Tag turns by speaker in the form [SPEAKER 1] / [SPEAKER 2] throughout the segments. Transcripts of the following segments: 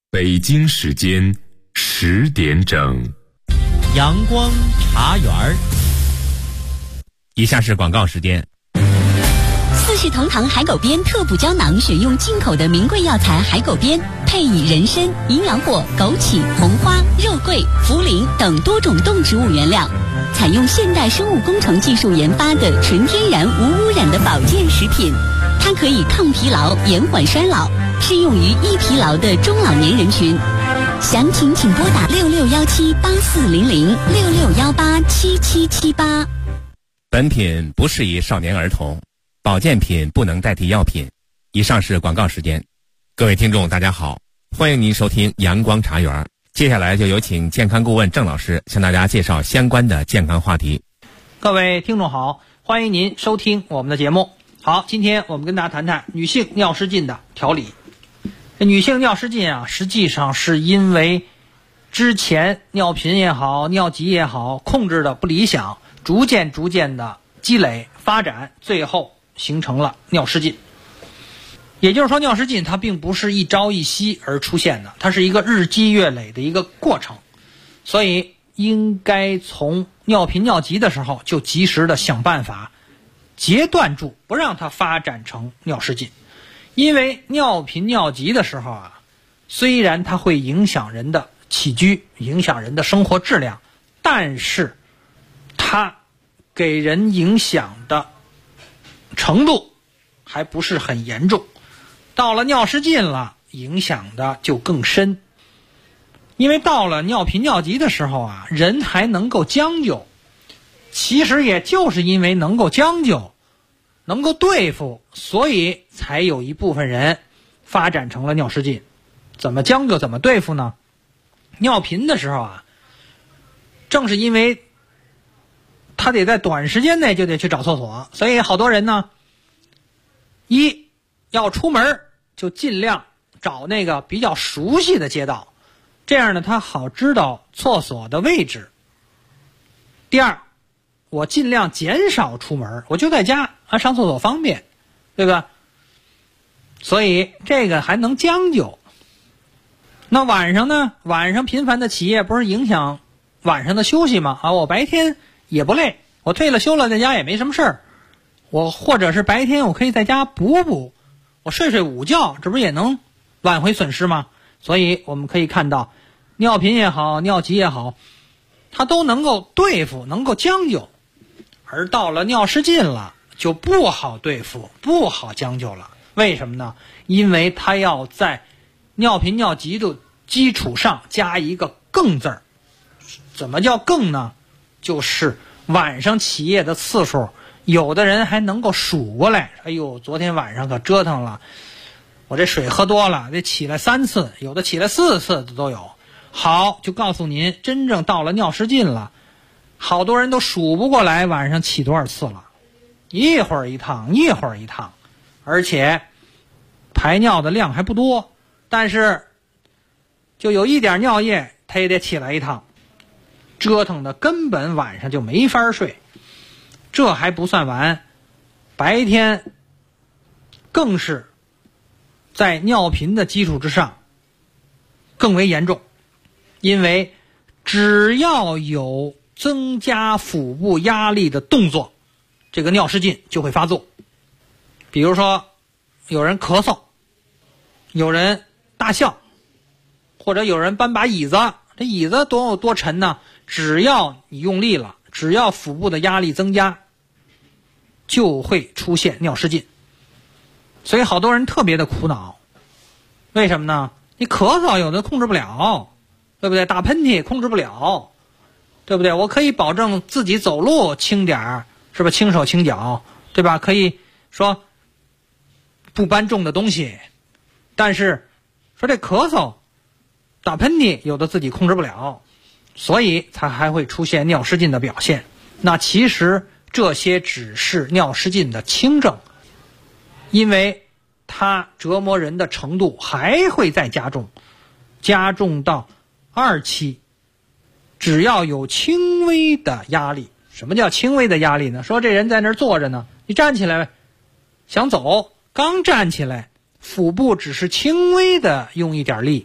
[SPEAKER 1] 北京时间10点整，
[SPEAKER 2] 阳光茶园儿。以下是广告时间。
[SPEAKER 3] 四世同堂海狗鞭特补胶囊，选用进口的名贵药材海狗鞭，配以人参、营养果、枸杞、红花、肉桂、茯苓等多种动植物原料，采用现代生物工程技术研发的纯天然无污染的保健食品。它可以抗疲劳、延缓衰老，适用于易疲劳的中老年人群。详情请拨打6617840066187778。
[SPEAKER 2] 本品不适宜少年儿童，保健品不能代替药品。以上是广告时间。各位听众大家好，欢迎您收听阳光茶园。接下来就有请健康顾问郑老师向大家介绍相关的健康话题。
[SPEAKER 4] 各位听众好，欢迎您收听我们的节目。好，今天我们跟大家谈谈女性尿失禁的调理。女性尿失禁实际上是因为之前尿频也好，尿急也好，控制的不理想，逐渐的积累发展，最后形成了尿失禁。也就是说，尿失禁它并不是一朝一夕而出现的，它是一个日积月累的一个过程，所以应该从尿频尿急的时候就及时的想办法截断住，不让它发展成尿失禁。因为尿频尿急的时候虽然它会影响人的起居，影响人的生活质量，但是它给人影响的程度还不是很严重。到了尿失禁了，影响的就更深。因为到了尿频尿急的时候人还能够将就，其实也就是因为能够将就，能够对付，所以才有一部分人发展成了尿失禁。怎么将就怎么对付呢？尿频的时候正是因为他得在短时间内就得去找厕所，所以好多人呢，一要出门就尽量找那个比较熟悉的街道，这样呢他好知道厕所的位置。第二，我尽量减少出门，我就在家上厕所方便，对吧？所以这个还能将就。那晚上呢？晚上频繁的起夜不是影响晚上的休息吗？我白天也不累，我退了休了在家也没什么事儿，我或者是白天我可以在家补，我睡午觉，这不是也能挽回损失吗？所以我们可以看到，尿频也好，尿急也好，它都能够对付，能够将就。而到了尿失禁了，就不好对付，不好将就了。为什么呢？因为它要在尿频尿急的基础上加一个更字儿。怎么叫更呢？就是晚上起夜的次数，有的人还能够数过来。哎呦，昨天晚上可折腾了，我这水喝多了，得起来3次，有的起来4次的都有。好，就告诉您，真正到了尿失禁了，好多人都数不过来晚上起多少次了，一会儿一趟，一会儿一趟，而且排尿的量还不多，但是就有一点尿液他也得起来一趟，折腾的根本晚上就没法睡。这还不算完，白天更是在尿频的基础之上更为严重。因为只要有增加腹部压力的动作，这个尿失禁就会发作。比如说有人咳嗽，有人大笑，或者有人搬把椅子，这椅子多沉呢，只要你用力了，只要腹部的压力增加，就会出现尿失禁。所以好多人特别的苦恼。为什么呢？你咳嗽有的控制不了，对不对？打喷嚏控制不了，对不对？我可以保证自己走路轻点儿，是吧？轻手轻脚，对吧？可以说不搬重的东西，但是说这咳嗽打喷嚏有的自己控制不了，所以才还会出现尿失禁的表现。那其实这些只是尿失禁的轻症，因为它折磨人的程度还会再加重，加重到2期。只要有轻微的压力，什么叫轻微的压力呢？说这人在那儿坐着呢，你站起来想走，刚站起来，腹部只是轻微的用一点力，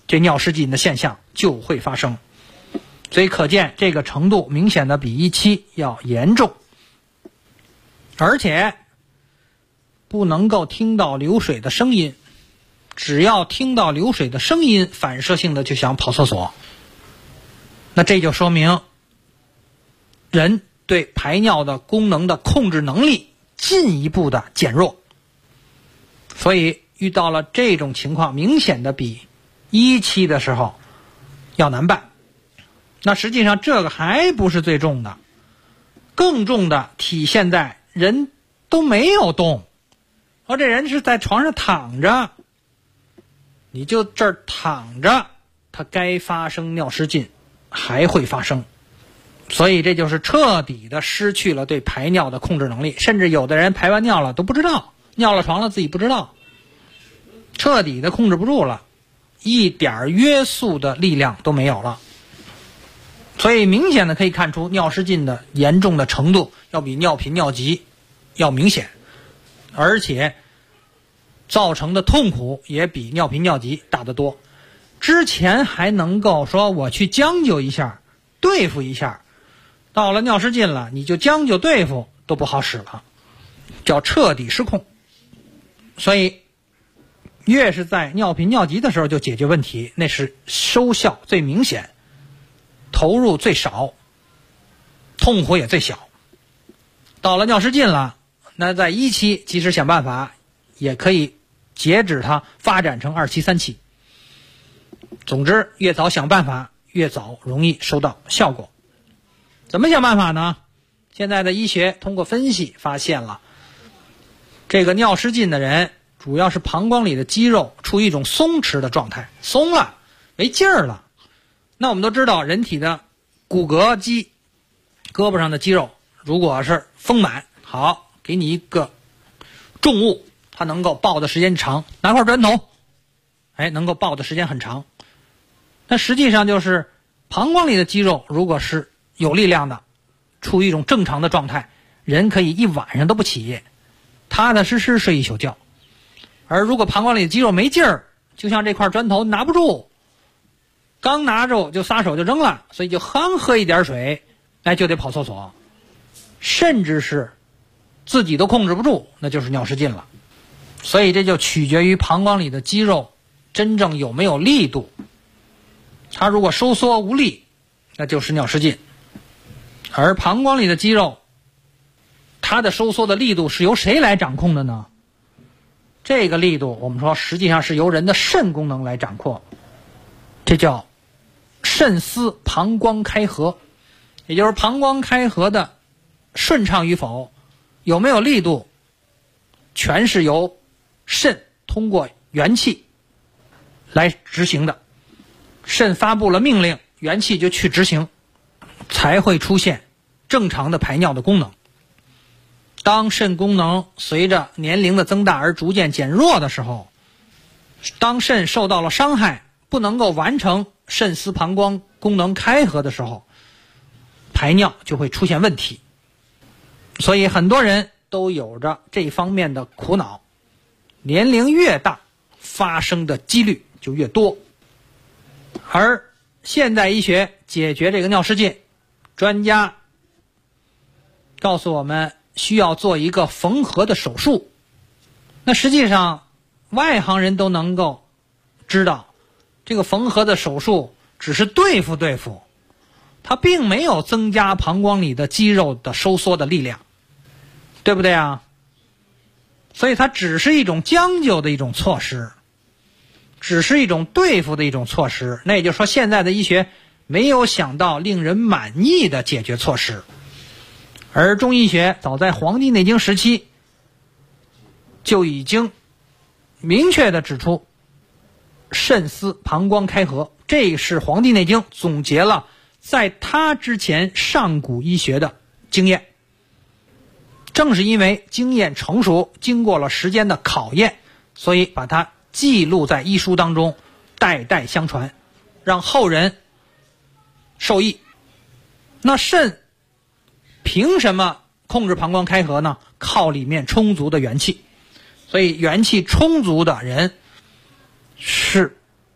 [SPEAKER 4] 这尿失禁的现象就会发生。所以可见这个程度明显的比一期要严重，而且不能够听到流水的声音，只要听到流水的声音，反射性的就想跑厕所。那这就说明人对排尿的功能的控制能力进一步的减弱，所以遇到了这种情况，明显的比一期的时候要难办。那实际上这个还不是最重的，更重的体现在人都没有动，而这人是在床上躺着，你就这儿躺着，他该发生尿失禁还会发生。所以这就是彻底的失去了对排尿的控制能力，甚至有的人排完尿了都不知道，尿了床了自己不知道，彻底的控制不住了，一点约束的力量都没有了。所以明显的可以看出尿失禁的严重的程度要比尿频尿急要明显，而且造成的痛苦也比尿频尿急大得多。之前还能够说我去将就一下对付一下，到了尿失禁了你就将就对付都不好使了，叫彻底失控。所以越是在尿频尿急的时候就解决问题，那是收效最明显，投入最少，痛苦也最小。到了尿失禁了，那在一期及时想办法也可以截止它发展成2期3期。总之越早想办法越早容易收到效果。怎么想办法呢？现在的医学通过分析发现了，这个尿失禁的人主要是膀胱里的肌肉处于一种松弛的状态，松了没劲儿了。那我们都知道人体的骨骼肌，胳膊上的肌肉如果是丰满，好，给你一个重物，它能够抱的时间长，拿块砖头能够抱的时间很长。那实际上就是膀胱里的肌肉如果是有力量的，处于一种正常的状态，人可以一晚上都不起，踏踏实实睡一宿觉。而如果膀胱里的肌肉没劲儿，就像这块砖头拿不住，刚拿住就撒手就扔了，所以就刚喝一点水就得跑厕所，甚至是自己都控制不住，那就是尿失禁了。所以这就取决于膀胱里的肌肉真正有没有力度，它如果收缩无力，那就是尿失禁。而膀胱里的肌肉，它的收缩的力度是由谁来掌控的呢？这个力度我们说实际上是由人的肾功能来掌控，这叫肾丝膀胱开合，也就是膀胱开合的顺畅与否，有没有力度，全是由肾通过元气来执行的。肾发布了命令，元气就去执行，才会出现正常的排尿的功能。当肾功能随着年龄的增大而逐渐减弱的时候，当肾受到了伤害，不能够完成肾丝膀胱功能开合的时候，排尿就会出现问题。所以很多人都有着这方面的苦恼，年龄越大发生的几率就越多。而现代医学解决这个尿失禁，专家告诉我们需要做一个缝合的手术。那实际上外行人都能够知道，这个缝合的手术只是对付对付，它并没有增加膀胱里的肌肉的收缩的力量，对不对啊？所以它只是一种将就的一种措施，只是一种对付的一种措施。那也就是说，现在的医学没有想到令人满意的解决措施。而中医学早在《黄帝内经》时期就已经明确地指出肾丝膀胱开合，这是《黄帝内经》总结了在它之前上古医学的经验。正是因为经验成熟，经过了时间的考验，所以把它记录在医书当中，代代相传，让后人受益。那肾凭什么控制膀胱开合呢？靠里面充足的元气。所以元气充足的人是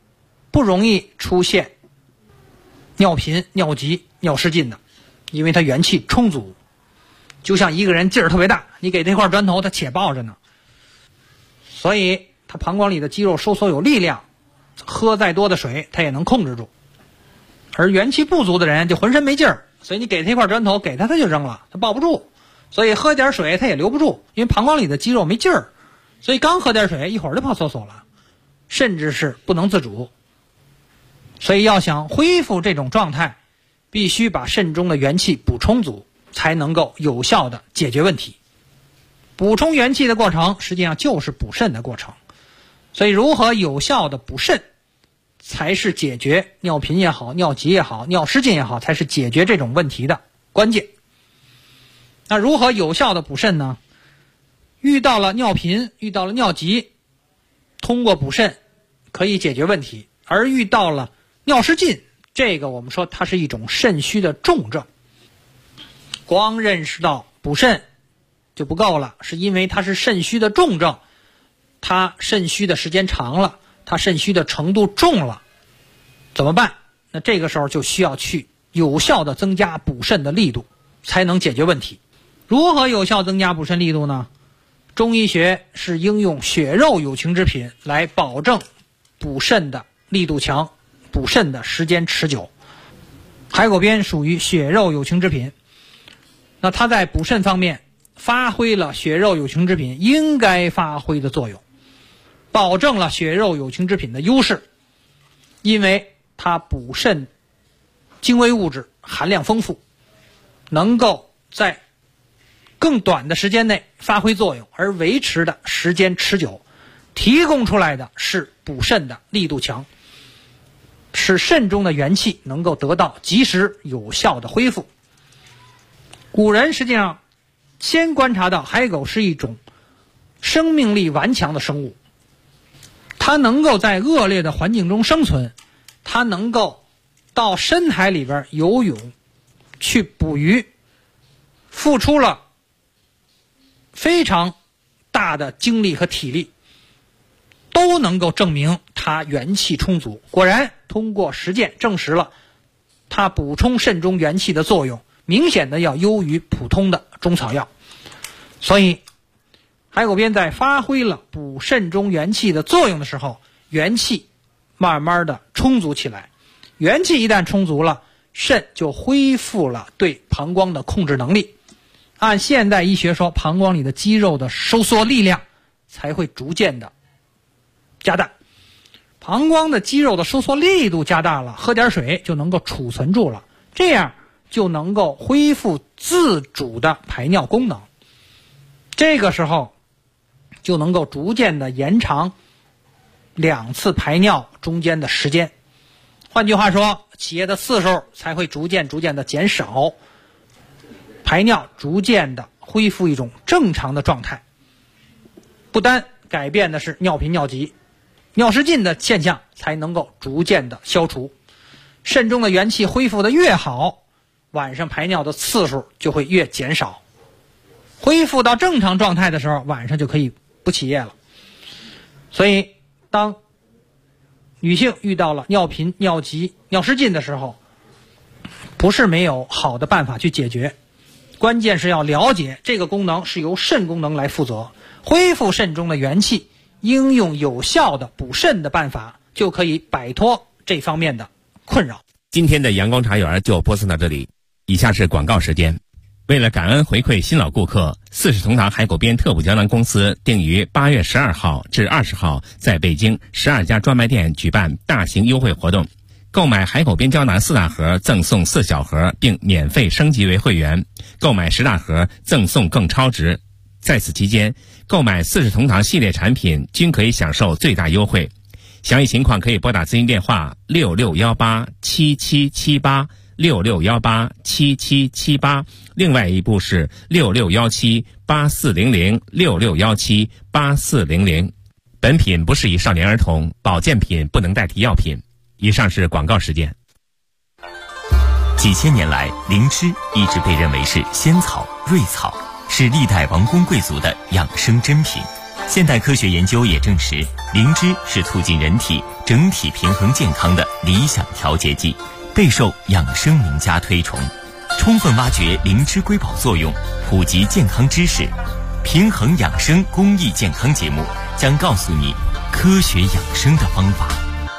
[SPEAKER 4] 不容易出现尿频、尿急、尿失禁的，因为他元气充足。就像一个人劲儿特别大，你给他一块砖头，他且抱着呢，所以他膀胱里的肌肉收缩有力量，喝再多的水他也能控制住。而元气不足的人就浑身没劲儿，所以你给他一块砖头，给他就扔了，他抱不住，所以喝点水他也留不住，因为膀胱里的肌肉没劲儿，所以刚喝点水一会儿就跑厕所了，甚至是不能自主。所以要想恢复这种状态，必须把肾中的元气补充足，才能够有效的解决问题。补充元气的过程实际上就是补肾的过程，所以如何有效的补肾，才是解决尿频也好、尿急也好、尿失禁也好，才是解决这种问题的关键。那如何有效的补肾呢？遇到了尿频、遇到了尿急，通过补肾可以解决问题，而遇到了尿失禁，这个我们说它是一种肾虚的重症。光认识到补肾就不够了，是因为它是肾虚的重症，它肾虚的时间长了，它肾虚的程度重了，怎么办？那这个时候就需要去有效的增加补肾的力度，才能解决问题。如何有效增加补肾力度呢？中医学是应用血肉有情之品来保证补肾的力度强，补肾的时间持久。海狗鞭属于血肉有情之品，那它在补肾方面发挥了血肉有情之品应该发挥的作用，保证了血肉有情之品的优势，因为它补肾精微物质含量丰富，能够在更短的时间内发挥作用，而维持的时间持久，提供出来的是补肾的力度强，使肾中的元气能够得到及时有效的恢复。古人实际上先观察到海狗是一种生命力顽强的生物，它能够在恶劣的环境中生存，它能够到深海里边游泳去捕鱼，付出了非常大的精力和体力，都能够证明它元气充足。果然通过实践证实了它补充肾中元气的作用明显的要优于普通的中草药。所以海狗鞭在发挥了补肾中元气的作用的时候，元气慢慢的充足起来，元气一旦充足了，肾就恢复了对膀胱的控制能力。按现代医学说，膀胱里的肌肉的收缩力量才会逐渐的加大，膀胱的肌肉的收缩力度加大了，喝点水就能够储存住了，这样就能够恢复自主的排尿功能，这个时候就能够逐渐的延长2次排尿中间的时间。换句话说，起夜的次数才会逐渐的减少，排尿逐渐的恢复一种正常的状态。不单改变的是尿频尿急，尿失禁的现象才能够逐渐的消除。肾中的元气恢复的越好，晚上排尿的次数就会越减少，恢复到正常状态的时候，晚上就可以不起夜了。所以当女性遇到了尿频、尿急、尿失禁的时候，不是没有好的办法去解决，关键是要了解这个功能是由肾功能来负责，恢复肾中的元气，应用有效的补肾的办法，就可以摆脱这方面的困扰。
[SPEAKER 2] 今天的阳光茶园就播送到这里，以下是广告时间。为了感恩回馈新老顾客，四世同堂海狗鞭特补胶囊公司定于8月12号至20号在北京12家专卖店举办大型优惠活动，购买海狗鞭胶囊4大盒赠送4小盒，并免费升级为会员，购买10大盒赠送更超值。在此期间，购买四世同堂系列产品均可以享受最大优惠。详细情况可以拨打咨询电话66187778 66187778，另外一部是66178400 66178400。本品不适宜少年儿童，保健品不能代替药品。以上是广告时间。
[SPEAKER 5] 几千年来，灵芝一直被认为是仙草、瑞草，是历代王公贵族的养生珍品。 现代科学研究也证实，灵芝是促进人体整体平衡健康的理想调节剂，备受养生名家推崇。充分挖掘灵芝瑰宝作用，普及健康知识，平衡养生公益健康节目将告诉你科学养生的方法。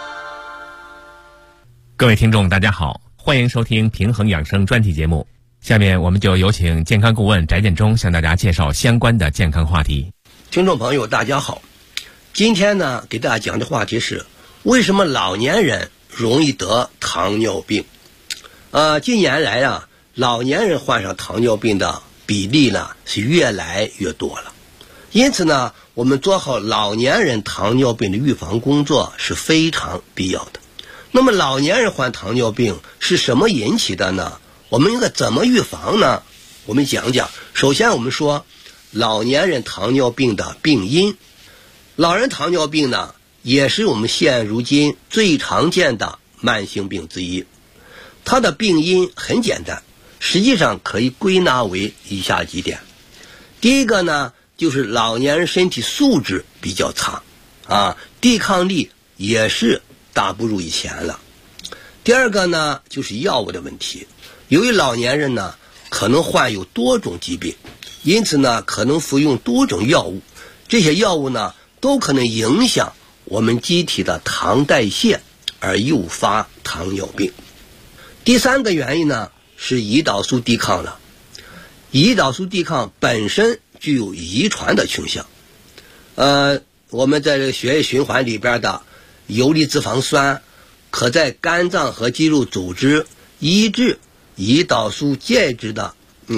[SPEAKER 2] 各位听众大家好，欢迎收听平衡养生专题节目。下面我们就有请健康顾问翟建中向大家介绍相关的健康话题。
[SPEAKER 6] 听众朋友大家好，今天呢给大家讲的话题是为什么老年人容易得糖尿病。近年来啊，老年人患上糖尿病的比例呢是越来越多了，因此呢我们做好老年人糖尿病的预防工作是非常必要的。那么老年人患糖尿病是什么引起的呢？我们应该怎么预防呢？我们讲讲。首先我们说老年人糖尿病的病因。老人糖尿病呢也是我们现如今最常见的慢性病之一。它的病因很简单，实际上可以归纳为以下几点。第一个呢就是老年人身体素质比较差抵抗力也是大不如以前了。第二个呢就是药物的问题，由于老年人呢可能患有多种疾病，因此呢可能服用多种药物，这些药物呢都可能影响我们机体的糖代谢，而诱发糖尿病。第三个原因呢是胰岛素抵抗了。胰岛素抵抗本身具有遗传的倾向。我们在这个血液循环里边的游离脂肪酸可在肝脏和肌肉组织抑制胰岛素介质的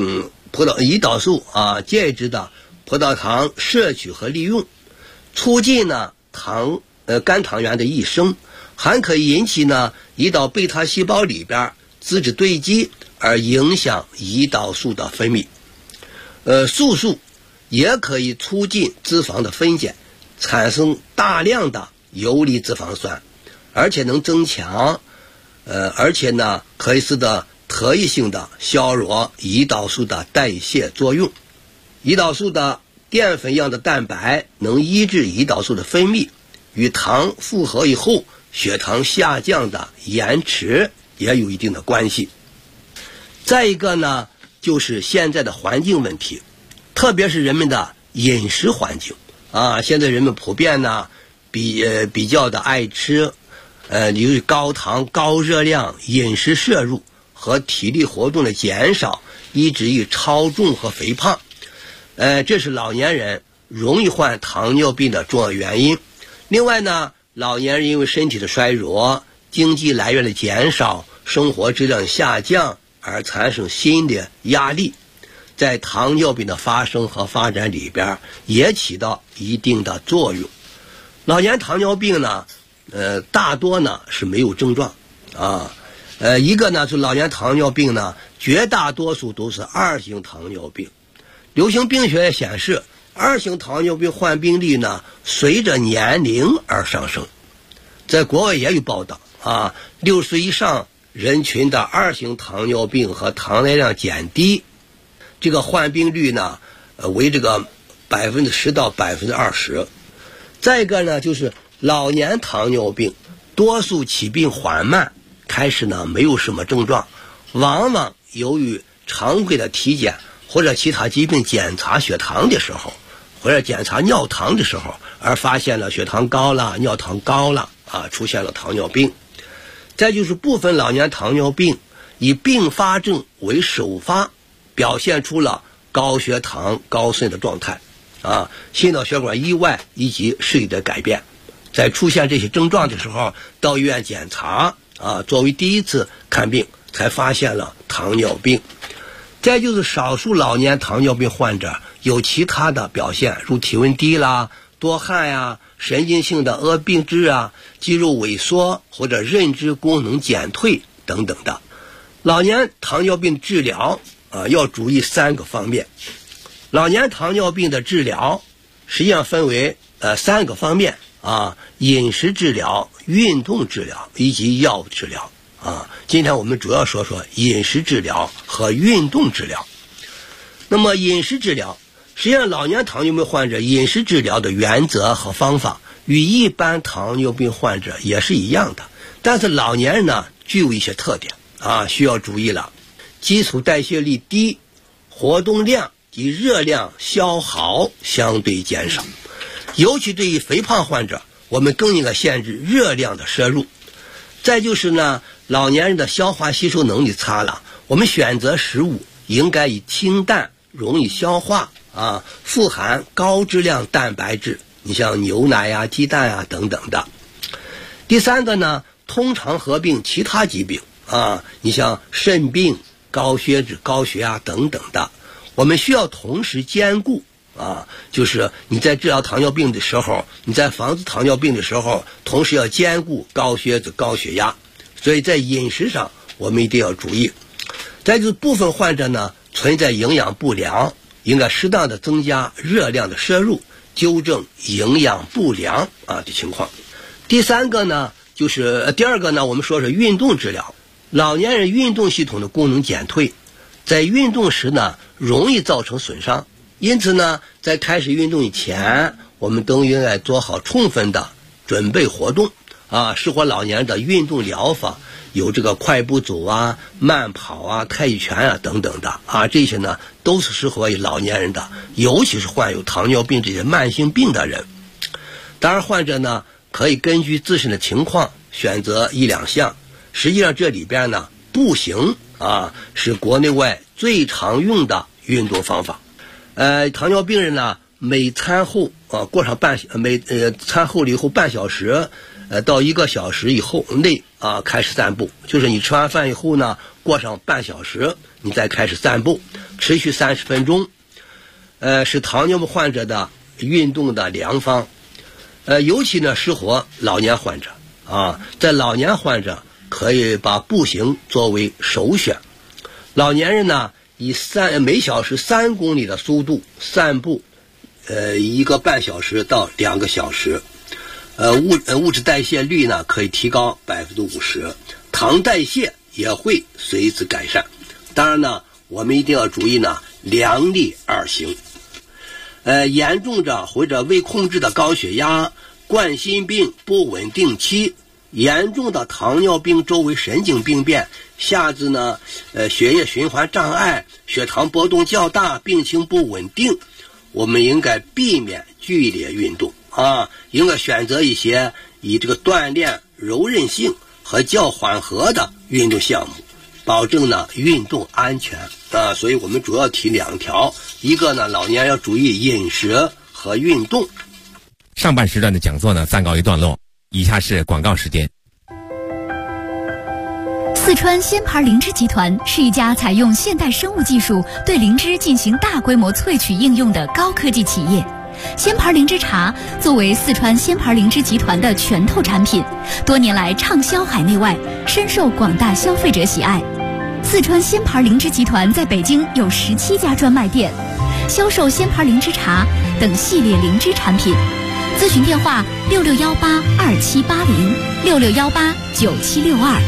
[SPEAKER 6] 葡萄糖摄取和利用，促进呢肝糖原的益生，还可以引起呢胰岛贝塔细胞里边脂质堆积，而影响胰岛素的分泌。素数也可以促进脂肪的分解，产生大量的游离脂肪酸，而且能增强而且呢可以使得特异性的削弱胰岛素的代谢作用。胰岛素的淀粉样的蛋白能抑制胰岛素的分泌，与糖复合以后血糖下降的延迟也有一定的关系。再一个呢就是现在的环境问题，特别是人们的饮食环境现在人们普遍呢比较的爱吃由于高糖高热量饮食摄入和体力活动的减少，以至于超重和肥胖，这是老年人容易患糖尿病的重要原因。另外呢，老年人因为身体的衰弱，经济来源的减少，生活质量下降，而产生新的压力，在糖尿病的发生和发展里边也起到一定的作用。老年糖尿病呢大多呢是没有症状一个呢是老年糖尿病呢绝大多数都是2型糖尿病。流行病学也显示2型糖尿病患病率呢随着年龄而上升。在国外也有报道60岁以上人群的2型糖尿病和糖耐量减低，这个患病率呢为这个10%到20%。再一个呢就是老年糖尿病多数起病缓慢，开始呢没有什么症状，往往由于常规的体检或者其他疾病检查血糖的时候，或者检查尿糖的时候，而发现了血糖高了尿糖高了出现了糖尿病。再就是部分老年糖尿病以并发症为首发，表现出了高血糖高渗的状态心脑血管意外以及视力的改变。在出现这些症状的时候，到医院检查作为第一次看病，才发现了糖尿病。再就是少数老年糖尿病患者有其他的表现，如体温低啦、多汗神经性的恶病质肌肉萎缩或者认知功能减退等等的。老年糖尿病治疗要注意3个方面。老年糖尿病的治疗实际上分为3个方面饮食治疗、运动治疗以及药物治疗今天我们主要说说饮食治疗和运动治疗。那么饮食治疗实际上，老年糖尿病患者饮食治疗的原则和方法与一般糖尿病患者也是一样的，但是老年人呢具有一些特点需要注意了。基础代谢率低，活动量及热量消耗相对减少，尤其对于肥胖患者，我们更应该限制热量的摄入。再就是呢，老年人的消化吸收能力差了，我们选择食物应该以清淡、容易消化富含高质量蛋白质，你像牛奶呀、鸡蛋呀等等的。第三个呢，通常合并其他疾病你像肾病、高血脂、高血压等等的，我们需要同时兼顾就是你在治疗糖尿病的时候，你在防治糖尿病的时候，同时要兼顾高血脂、高血压，所以在饮食上我们一定要注意。再就是部分患者呢存在营养不良，应该适当的增加热量的摄入，纠正营养不良的情况。第二个呢，我们说是运动治疗。老年人运动系统的功能减退，在运动时呢容易造成损伤，因此呢在开始运动以前，我们都应该做好充分的准备活动适合老年人的运动疗法有这个快步走慢跑太极拳等等的这些呢都是适合于老年人的，尤其是患有糖尿病这些慢性病的人。当然患者呢可以根据自身的情况选择一两项，实际上这里边呢步行是国内外最常用的运动方法。糖尿病人呢每餐后餐后了以后半小时到1个小时以后内开始散步，就是你吃完饭以后呢过上半小时你再开始散步，持续30分钟是糖尿病患者的运动的良方。尤其呢适合老年患者在老年患者可以把步行作为首选。老年人呢以每小时3公里的速度散步1个半小时到2个小时，物质代谢率呢可以提高50%，糖代谢也会随之改善。当然呢我们一定要注意呢量力而行。严重者或者未控制的高血压、冠心病不稳定期、严重的糖尿病周围神经病变，下至呢血液循环障碍、血糖波动较大、病情不稳定，我们应该避免剧烈运动应该选择一些以这个锻炼柔韧性和较缓和的运动项目，保证呢运动安全所以我们主要提2条，一个呢老年人要注意饮食和运动。
[SPEAKER 2] 上半时段的讲座呢暂告一段落，以下是广告时间。
[SPEAKER 7] 四川仙牌灵芝集团是一家采用现代生物技术对灵芝进行大规模萃取应用的高科技企业。仙牌灵芝茶作为四川仙牌灵芝集团的拳头产品，多年来畅销海内外，深受广大消费者喜爱。四川仙牌灵芝集团在北京有17家专卖店，销售仙牌灵芝茶等系列灵芝产品。咨询电话66182780，66189762。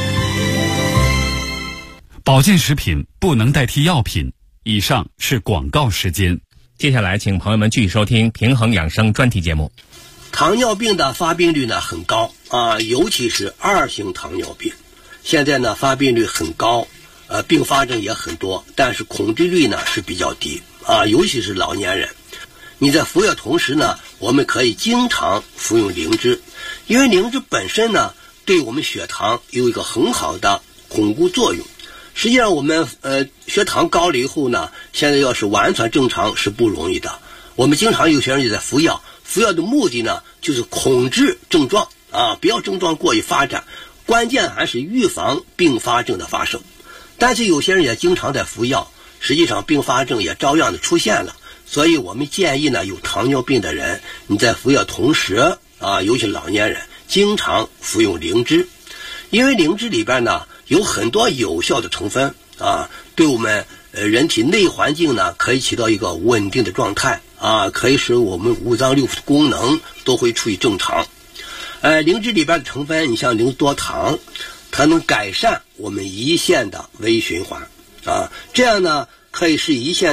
[SPEAKER 1] 保健食品不能代替药品。以上是广告时间。
[SPEAKER 2] 接下来请朋友们继续收听平衡养生专题节目。
[SPEAKER 6] 糖尿病的发病率呢很高尤其是2型糖尿病，现在呢发病率很高并发症也很多，但是控制率呢是比较低尤其是老年人。你在服药同时呢，我们可以经常服用灵芝，因为灵芝本身呢对我们血糖有一个很好的巩固作用。实际上我们血糖高了以后呢，现在要是完全正常是不容易的。我们经常有些人也在服药的目的呢就是控制症状不要症状过于发展，关键还是预防并发症的发生。但是有些人也经常在服药，实际上并发症也照样的出现了。所以我们建议呢，有糖尿病的人你在服药同时尤其老年人经常服用灵芝，因为灵芝里边呢有很多有效的成分对我们人体内环境呢可以起到一个稳定的状态可以使我们五脏六腑的功能都会处于正常。灵芝里边的成分，你像灵芝多糖，它能改善我们胰腺的微循环这样呢可以使胰腺的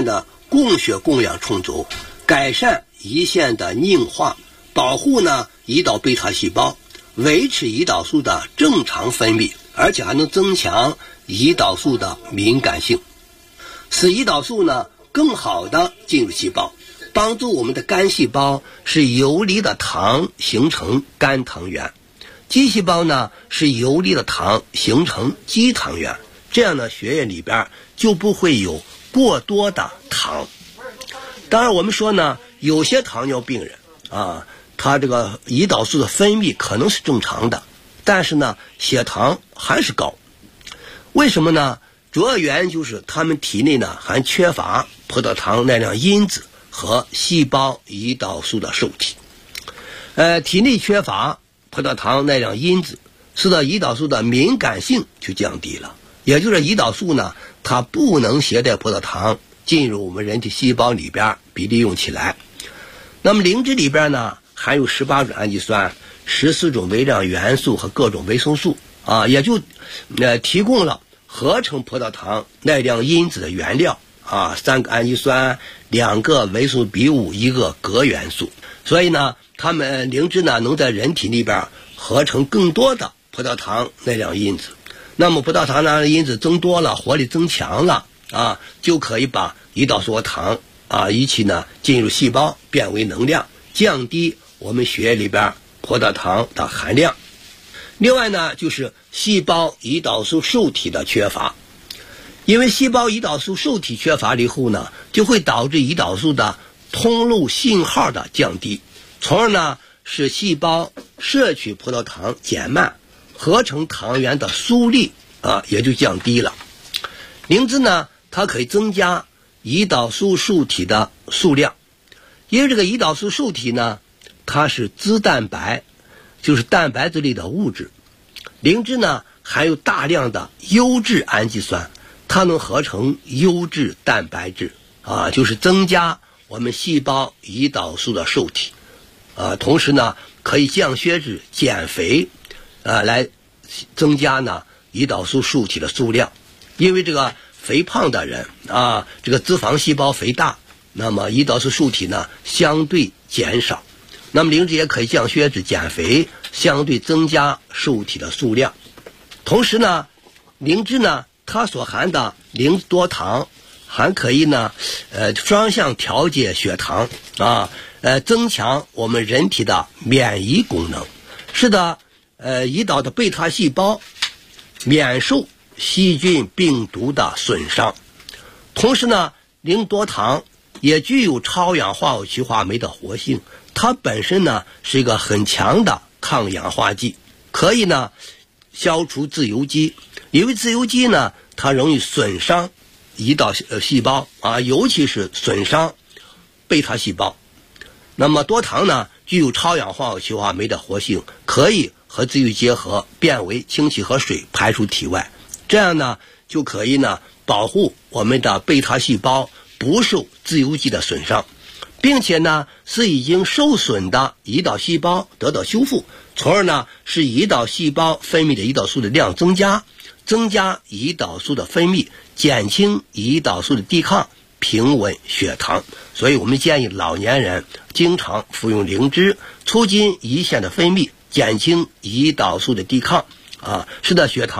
[SPEAKER 6] 供血供氧充足，改善胰腺的硬化，保护呢胰岛贝塔细胞，维持胰岛素的正常分泌，而且还能增强胰岛素的敏感性，使胰岛素呢更好的进入细胞，帮助我们的肝细胞使游离的糖形成肝糖原，肌细胞呢使游离的糖形成肌糖原，这样呢血液里边就不会有过多的糖。当然我们说呢，有些糖尿病人啊，他这个胰岛素的分泌可能是正常的，但是呢血糖还是高。为什么呢？主要原因就是他们体内呢还缺乏葡萄糖耐量因子和细胞胰岛素的受体。体内缺乏葡萄糖耐量因子，使得胰岛素的敏感性就降低了，也就是胰岛素呢它不能携带葡萄糖进入我们人体细胞里边被利用起来。那么灵芝里边呢含有18种氨基酸、14种微量元素和各种维生素啊，也就提供了合成葡萄糖耐量因子的原料啊，3个氨基酸、2个维生素 B5、1个镉元素。所以呢它们灵芝呢能在人体里边合成更多的葡萄糖耐量因子。那么葡萄糖耐量因子增多了，活力增强了啊，就可以把胰岛素和糖啊一起呢进入细胞，变为能量，降低我们血液里边葡萄糖的含量。另外呢就是细胞胰岛素受体的缺乏，因为细胞胰岛素受体缺乏了以后呢，就会导致胰岛素的通路信号的降低，从而呢使细胞摄取葡萄糖减慢，合成糖原的速率啊也就降低了。灵芝呢它可以增加胰岛素受体的数量，因为这个胰岛素受体呢它是脂蛋白，就是蛋白质类的物质。灵芝呢含有大量的优质氨基酸，它能合成优质蛋白质啊，就是增加我们细胞胰岛素的受体啊，同时呢可以降血脂、减肥啊，来增加呢胰岛素受体的数量。因为这个肥胖的人啊，这个脂肪细胞肥大，那么胰岛素受体呢相对减少。那么灵芝也可以降血脂、减肥，相对增加受体的数量。同时呢灵芝呢它所含的灵多糖还可以呢双向调节血糖啊，增强我们人体的免疫功能，使得胰岛的贝塔细胞免受细菌病毒的损伤。同时呢灵多糖也具有超氧化物歧化酶的活性，它本身呢是一个很强的抗氧化剂，可以呢消除自由基。因为自由基呢它容易损伤胰岛细胞啊，尤其是损伤贝塔细胞。那么多糖呢具有超氧化物歧化酶的活性，可以和自由基结合，变为氢气和水排出体外，这样呢就可以呢保护我们的贝塔细胞不受自由基的损伤，并且呢使已经受损的胰岛细胞得到修复，从而呢使胰岛细胞分泌的胰岛素的量增加，增加胰岛素的分泌，减轻胰岛素的抵抗，平稳血糖。所以我们建议老年人经常服用灵芝，促进胰腺的分泌，减轻胰岛素的抵抗啊，使得血糖